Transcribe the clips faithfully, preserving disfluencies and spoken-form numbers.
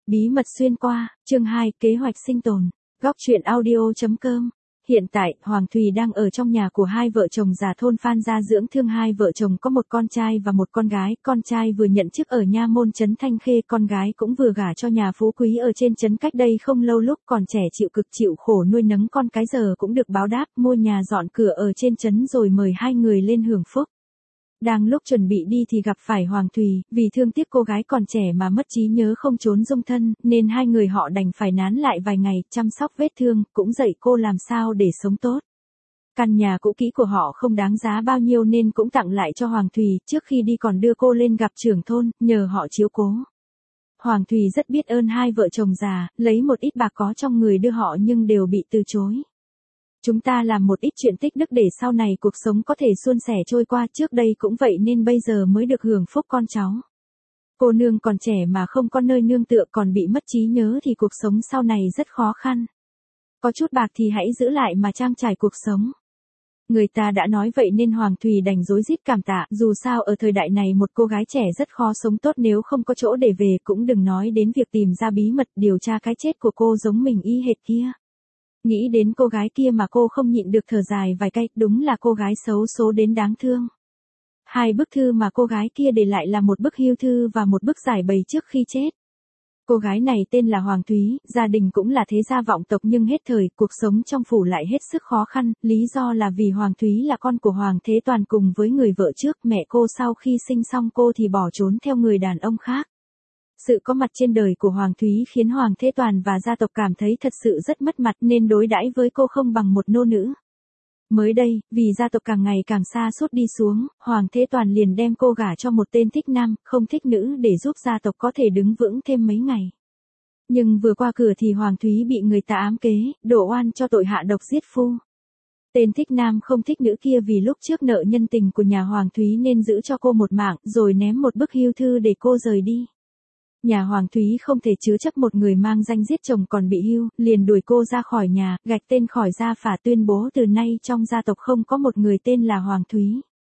Bí mật xuyên qua, chương hai, kế hoạch sinh tồn. Góc truyện audio chấm com. Hiện tại, Hoàng Thùy đang ở trong nhà của hai vợ chồng già thôn Phan Gia dưỡng thương. Hai vợ chồng có một con trai và một con gái. Con trai vừa nhận chức ở nha môn trấn Thanh Khê, con gái cũng vừa gả cho nhà phú quý ở trên trấn cách đây không lâu. Lúc còn trẻ chịu cực chịu khổ nuôi nấng con cái, giờ cũng được báo đáp, mua nhà dọn cửa ở trên trấn rồi mời hai người lên hưởng phúc. Đang lúc chuẩn bị đi thì gặp phải Hoàng Thùy, vì thương tiếc cô gái còn trẻ mà mất trí nhớ không trốn dung thân, nên hai người họ đành phải nán lại vài ngày, chăm sóc vết thương, cũng dạy cô làm sao để sống tốt. Căn nhà cũ kỹ của họ không đáng giá bao nhiêu nên cũng tặng lại cho Hoàng Thùy, trước khi đi còn đưa cô lên gặp trưởng thôn, nhờ họ chiếu cố. Hoàng Thùy rất biết ơn hai vợ chồng già, lấy một ít bạc có trong người đưa họ nhưng đều bị từ chối. Chúng ta làm một ít chuyện tích đức để sau này cuộc sống có thể suôn sẻ trôi qua, trước đây cũng vậy nên bây giờ mới được hưởng phúc con cháu. Cô nương còn trẻ mà không có nơi nương tựa, còn bị mất trí nhớ thì cuộc sống sau này rất khó khăn. Có chút bạc thì hãy giữ lại mà trang trải cuộc sống. Người ta đã nói vậy nên Hoàng Thùy đành rối rít cảm tạ, dù sao ở thời đại này một cô gái trẻ rất khó sống tốt nếu không có chỗ để về, cũng đừng nói đến việc tìm ra bí mật điều tra cái chết của cô giống mình y hệt kia. Nghĩ đến cô gái kia mà cô không nhịn được thở dài vài cái, đúng là cô gái xấu số đến đáng thương. Hai bức thư mà cô gái kia để lại là một bức hưu thư và một bức giải bày trước khi chết. Cô gái này tên là Hoàng Thúy, gia đình cũng là thế gia vọng tộc nhưng hết thời, cuộc sống trong phủ lại hết sức khó khăn, lý do là vì Hoàng Thúy là con của Hoàng Thế Toàn cùng với người vợ trước, mẹ cô sau khi sinh xong cô thì bỏ trốn theo người đàn ông khác. Sự có mặt trên đời của Hoàng Thúy khiến Hoàng Thế Toàn và gia tộc cảm thấy thật sự rất mất mặt nên đối đãi với cô không bằng một nô nữ. Mới đây, vì gia tộc càng ngày càng xa sút đi xuống, Hoàng Thế Toàn liền đem cô gả cho một tên thích nam, không thích nữ để giúp gia tộc có thể đứng vững thêm mấy ngày. Nhưng vừa qua cửa thì Hoàng Thúy bị người ta ám kế, đổ oan cho tội hạ độc giết phu. Tên thích nam không thích nữ kia vì lúc trước nợ nhân tình của nhà Hoàng Thúy nên giữ cho cô một mạng rồi ném một bức hưu thư để cô rời đi. Nhà Hoàng Thúy không thể chứa chấp một người mang danh giết chồng còn bị hưu, liền đuổi cô ra khỏi nhà, gạch tên khỏi gia phả, tuyên bố từ nay trong gia tộc không có một người tên là Hoàng Thúy.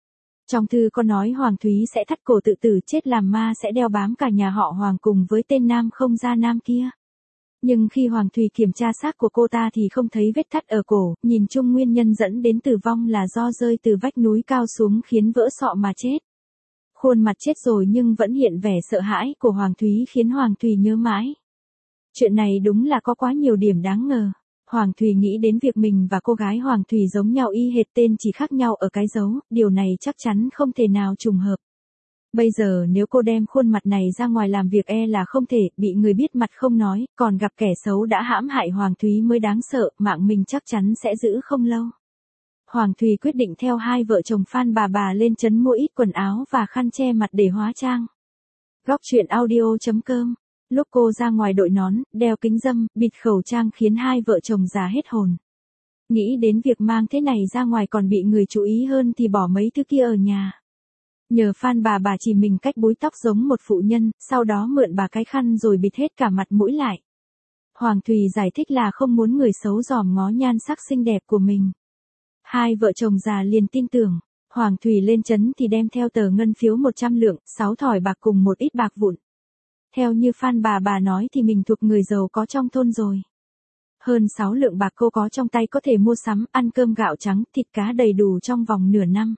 Trong thư có nói Hoàng Thúy sẽ thắt cổ tự tử, chết làm ma, sẽ đeo bám cả nhà họ Hoàng cùng với tên nam không gia nam kia. Nhưng khi Hoàng Thúy kiểm tra xác của cô ta thì không thấy vết thắt ở cổ, nhìn chung nguyên nhân dẫn đến tử vong là do rơi từ vách núi cao xuống khiến vỡ sọ mà chết. Khuôn mặt chết rồi nhưng vẫn hiện vẻ sợ hãi của Hoàng Thúy khiến Hoàng Thùy nhớ mãi. Chuyện này đúng là có quá nhiều điểm đáng ngờ. Hoàng Thùy nghĩ đến việc mình và cô gái Hoàng Thùy giống nhau y hệt, tên chỉ khác nhau ở cái dấu, điều này chắc chắn không thể nào trùng hợp. Bây giờ nếu cô đem khuôn mặt này ra ngoài làm việc e là không thể, bị người biết mặt không nói, còn gặp kẻ xấu đã hãm hại Hoàng Thúy mới đáng sợ, mạng mình chắc chắn sẽ giữ không lâu. Hoàng Thùy quyết định theo hai vợ chồng Phan bà bà lên trấn mua ít quần áo và khăn che mặt để hóa trang. Góc truyện audio chấm com. Lúc cô ra ngoài đội nón, đeo kính râm, bịt khẩu trang khiến hai vợ chồng già hết hồn. Nghĩ đến việc mang thế này ra ngoài còn bị người chú ý hơn thì bỏ mấy thứ kia ở nhà. Nhờ Phan bà bà chỉ mình cách búi tóc giống một phụ nhân, sau đó mượn bà cái khăn rồi bịt hết cả mặt mũi lại. Hoàng Thùy giải thích là không muốn người xấu dòm ngó nhan sắc xinh đẹp của mình. Hai vợ chồng già liền tin tưởng. Hoàng Thùy lên trấn thì đem theo tờ ngân phiếu một trăm lượng, sáu thỏi bạc cùng một ít bạc vụn. Theo như Phan bà bà nói thì mình thuộc người giàu có trong thôn rồi. Hơn sáu lượng bạc cô có trong tay có thể mua sắm, ăn cơm gạo trắng, thịt cá đầy đủ trong vòng nửa năm.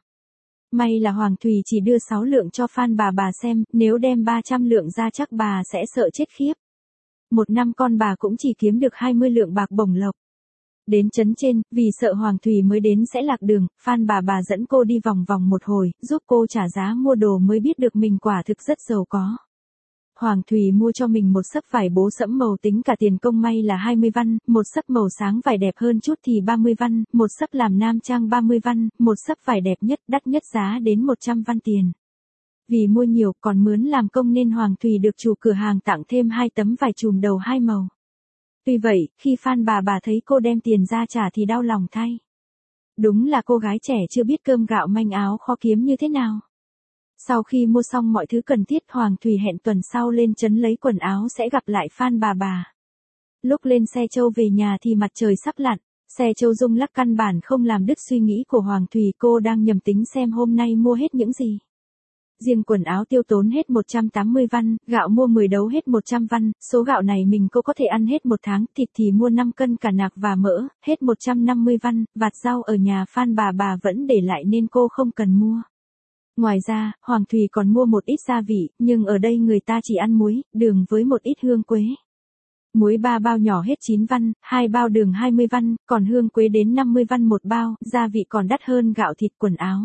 May là Hoàng Thùy chỉ đưa sáu lượng cho Phan bà bà xem, nếu đem ba trăm lượng ra chắc bà sẽ sợ chết khiếp. Một năm con bà cũng chỉ kiếm được hai mươi lượng bạc bổng lộc. Đến trấn trên, vì sợ Hoàng Thùy mới đến sẽ lạc đường, Phan bà bà dẫn cô đi vòng vòng một hồi, giúp cô trả giá mua đồ mới biết được mình quả thực rất giàu có. Hoàng Thùy mua cho mình một xấp vải bố sẫm màu, tính cả tiền công may là hai mươi văn, một xấp màu sáng vải đẹp hơn chút thì ba mươi văn, một xấp làm nam trang ba mươi văn, một xấp vải đẹp nhất đắt nhất giá đến một trăm văn tiền. Vì mua nhiều còn mướn làm công nên Hoàng Thùy được chủ cửa hàng tặng thêm hai tấm vải chùm đầu hai màu. Tuy vậy, khi Phan bà bà thấy cô đem tiền ra trả thì đau lòng thay. Đúng là cô gái trẻ chưa biết cơm gạo manh áo khó kiếm như thế nào. Sau khi mua xong mọi thứ cần thiết, Hoàng Thùy hẹn tuần sau lên trấn lấy quần áo sẽ gặp lại Phan bà bà. Lúc lên xe trâu về nhà thì mặt trời sắp lặn, xe trâu rung lắc căn bản không làm đứt suy nghĩ của Hoàng Thùy, cô đang nhầm tính xem hôm nay mua hết những gì. riêng quần áo tiêu tốn hết một trăm tám mươi văn, gạo mua mười đấu hết một trăm văn, số gạo này mình cô có thể ăn hết một tháng, thịt thì mua năm cân cả nạc và mỡ, hết một trăm năm mươi văn, vạt rau ở nhà Phan bà bà vẫn để lại nên cô không cần mua. Ngoài ra, Hoàng Thùy còn mua một ít gia vị, nhưng ở đây người ta chỉ ăn muối, đường với một ít hương quế. Muối ba bao nhỏ hết chín văn, hai bao đường hai mươi văn, còn hương quế đến năm mươi văn một bao, gia vị còn đắt hơn gạo thịt quần áo.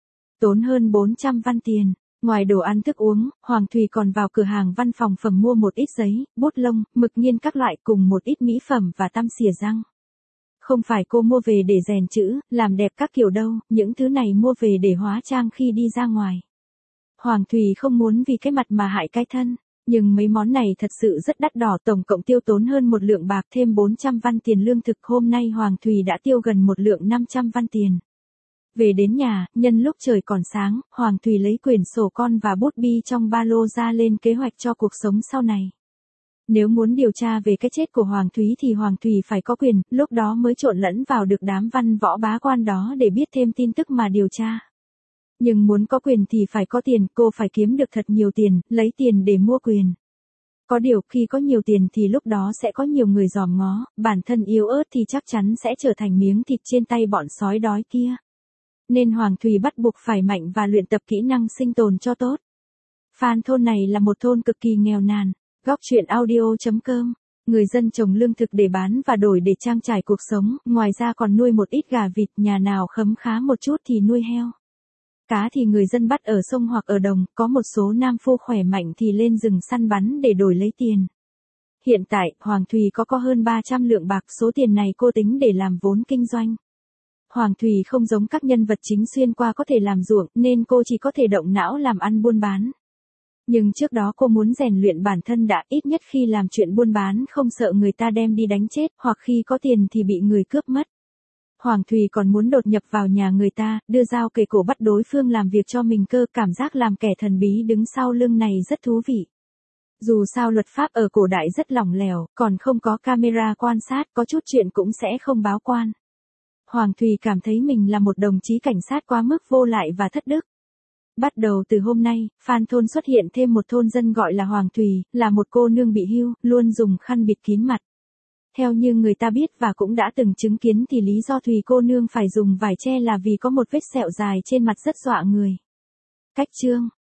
Tốn hơn bốn trăm văn tiền. Ngoài đồ ăn thức uống, Hoàng Thùy còn vào cửa hàng văn phòng phẩm mua một ít giấy, bút lông, mực nghiên các loại cùng một ít mỹ phẩm và tăm xỉa răng. Không phải cô mua về để rèn chữ, làm đẹp các kiểu đâu, những thứ này mua về để hóa trang khi đi ra ngoài. Hoàng Thùy không muốn vì cái mặt mà hại cái thân, nhưng mấy món này thật sự rất đắt đỏ, tổng cộng tiêu tốn hơn một lượng bạc thêm bốn trăm văn tiền lương thực. Hôm nay Hoàng Thùy đã tiêu gần một lượng năm trăm văn tiền. Về đến nhà, nhân lúc trời còn sáng, Hoàng Thùy lấy quyển sổ con và bút bi trong ba lô ra lên kế hoạch cho cuộc sống sau này. Nếu muốn điều tra về cái chết của Hoàng Thúy thì Hoàng Thùy phải có quyền, lúc đó mới trộn lẫn vào được đám văn võ bá quan đó để biết thêm tin tức mà điều tra. Nhưng muốn có quyền thì phải có tiền, cô phải kiếm được thật nhiều tiền, lấy tiền để mua quyền. Có điều khi có nhiều tiền thì lúc đó sẽ có nhiều người dòm ngó, bản thân yếu ớt thì chắc chắn sẽ trở thành miếng thịt trên tay bọn sói đói kia. Nên Hoàng Thùy bắt buộc phải mạnh và luyện tập kỹ năng sinh tồn cho tốt. Phan thôn này là một thôn cực kỳ nghèo nàn. Góc chuyện audio chấm com. Người dân trồng lương thực để bán và đổi để trang trải cuộc sống, ngoài ra còn nuôi một ít gà vịt, nhà nào khấm khá một chút thì nuôi heo. Cá thì người dân bắt ở sông hoặc ở đồng, có một số nam phu khỏe mạnh thì lên rừng săn bắn để đổi lấy tiền. Hiện tại, Hoàng Thùy có có hơn ba trăm lượng bạc, số tiền này cô tính để làm vốn kinh doanh. Hoàng Thùy không giống các nhân vật chính xuyên qua có thể làm ruộng, nên cô chỉ có thể động não làm ăn buôn bán. Nhưng trước đó cô muốn rèn luyện bản thân đã, ít nhất khi làm chuyện buôn bán không sợ người ta đem đi đánh chết, hoặc khi có tiền thì bị người cướp mất. Hoàng Thùy còn muốn đột nhập vào nhà người ta, đưa dao kề cổ bắt đối phương làm việc cho mình cơ, cảm giác làm kẻ thần bí đứng sau lưng này rất thú vị. Dù sao luật pháp ở cổ đại rất lỏng lẻo, còn không có camera quan sát, có chút chuyện cũng sẽ không báo quan. Hoàng Thùy cảm thấy mình là một đồng chí cảnh sát quá mức vô lại và thất đức. Bắt đầu từ hôm nay, Phan thôn xuất hiện thêm một thôn dân gọi là Hoàng Thùy, là một cô nương bị hưu, luôn dùng khăn bịt kín mặt. Theo như người ta biết và cũng đã từng chứng kiến thì lý do Thùy cô nương phải dùng vải che là vì có một vết sẹo dài trên mặt rất dọa người. Cách chương